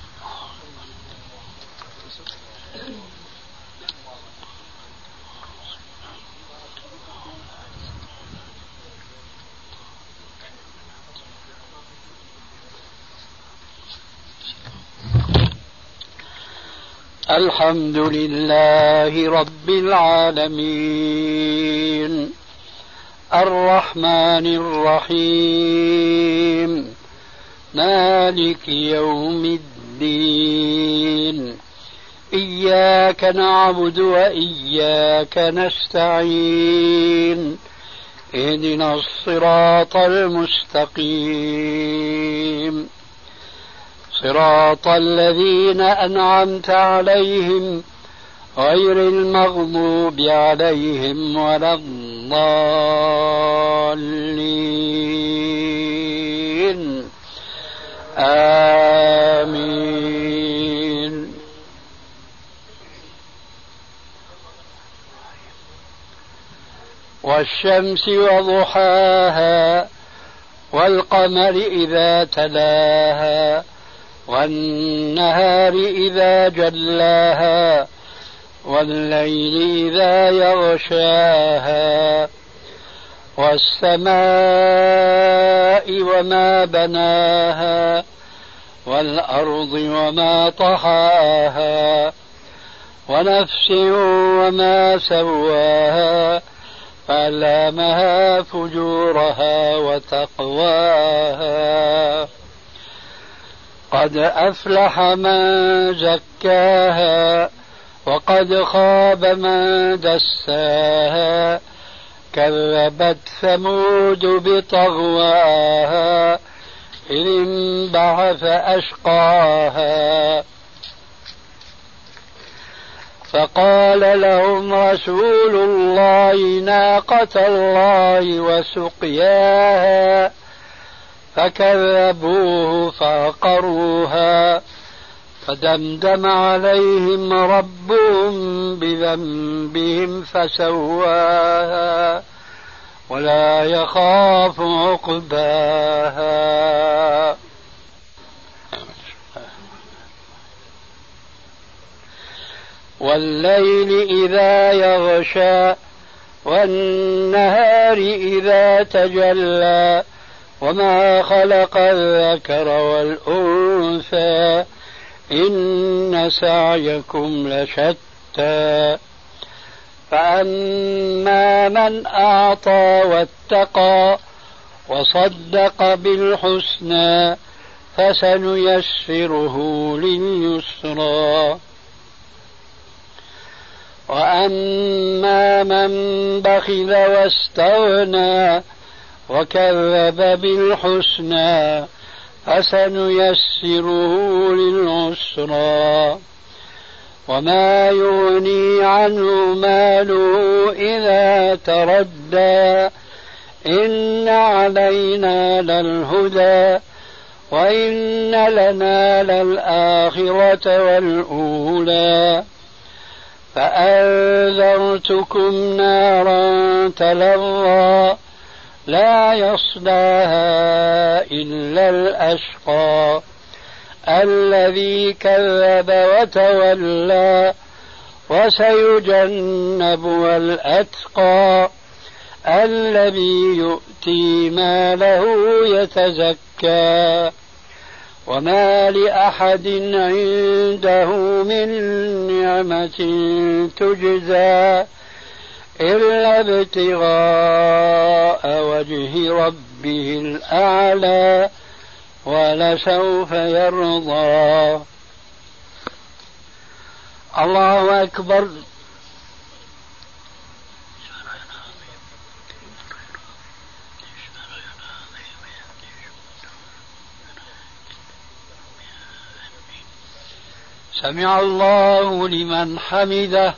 الحمد لله رب العالمين الرحمن الرحيم مالك يوم الدين إياك نعبد وإياك نستعين اهدنا الصراط المستقيم صراط الذين أنعمت عليهم غير المغضوب عليهم ولا الضالين آمين. والشمس وضحاها والقمر إذا تلاها والنهار إذا جلاها والليل إذا يغشاها والسماء وما بناها والأرض وما طحاها ونفس وما سواها فألهمها فجورها وتقواها قد أفلح من زكاها وقد خاب من دساها كذبت ثمود بطغواها إذ انبعث أشقاها فقال لهم رسول الله ناقة الله وسقياها فكذبوه فعقروها فدمدم عليهم ربهم بذنبهم فسواها ولا يخاف عقباها. والليل إذا يغشى والنهار إذا تجلى وما خلق الذكر والأنثى إن سعيكم لشتى فأما من أعطى واتقى وصدق بالحسنى فسنيسره لليسرى وأما من بخل واستغنى وكذب بالحسنى فسنيسره للعسرى وما يغني عنه ماله إذا تردى إن علينا للهدى وإن لنا للآخرة والأولى فأنذرتكم نارا تلظى لا يصلاها إلا الأشقى الذي كذب وتولى وسيجنبها الأتقى الذي يؤتي ماله يتزكى وما لأحد عنده من نعمة تجزى إلا ابتغاء وجه ربه الأعلى ولسوف يرضى. الله أكبر. سمع الله لمن حمده.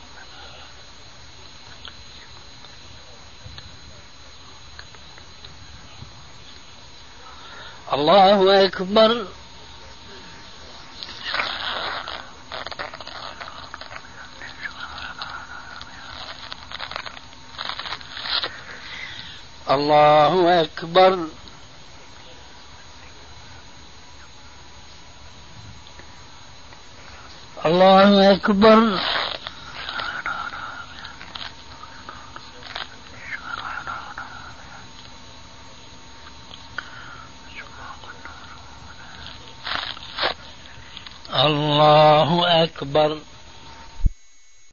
الله أكبر. الله أكبر. الله أكبر. الله أكبر.